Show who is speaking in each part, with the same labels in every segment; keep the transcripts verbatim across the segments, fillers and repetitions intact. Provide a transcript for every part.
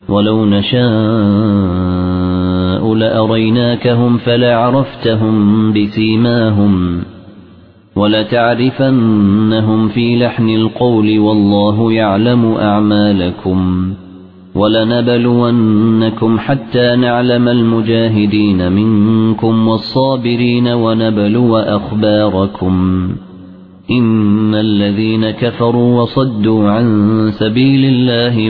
Speaker 1: ولو نشاء لأريناكهم فلعرفتهم بسيماهم ولتعرفنهم في لحن القول والله يعلم أعمالكم ولنبلونكم حتى نعلم المجاهدين منكم والصابرين ونبلو أخباركم إن الذين كفروا وصدوا عن سبيل الله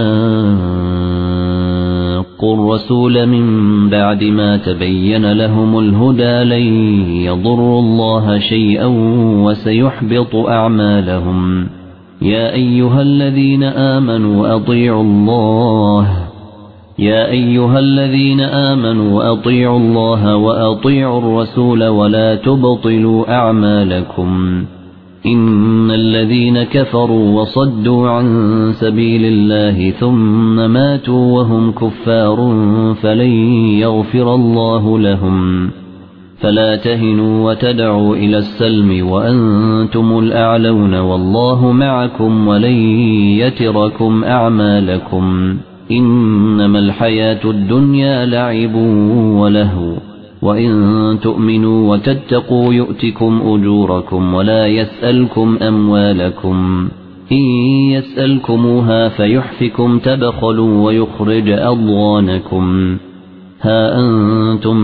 Speaker 1: وشاقوا الرسول من بعد ما تبين لهم الهدى لن يضروا الله شيئا وسيحبط أعمالهم يا أيها الذين آمنوا أطيعوا الله يا أيها الذين آمنوا أطيعوا الله وأطيعوا الرسول ولا تبطلوا أعمالكم إن الذين كفروا وصدوا عن سبيل الله ثم ماتوا وهم كفار فلن يغفر الله لهم فلا تهنوا وتدعوا إلى السلم وأنتم الأعلون والله معكم ولن يتركم أعمالكم إنما الحياة الدنيا لعب ولهو وإن تؤمنوا وتتقوا يؤتكم أجوركم ولا يسألكم أموالكم إن يسألكموها فيحفكم تبخلوا ويخرج أضغانكم ها أنتم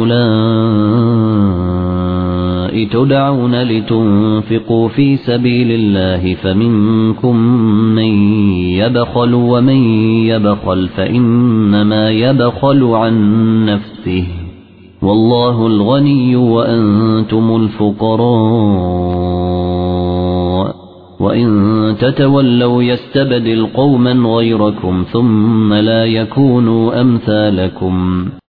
Speaker 1: هؤلاء تدعون لتنفقوا في سبيل الله فمنكم من يبخل ومن يبخل فإنما يبخل عن نفسه والله الغني وأنتم الفقراء وإن تتولوا يستبدل قوما غيركم ثم لا يكونوا أمثالكم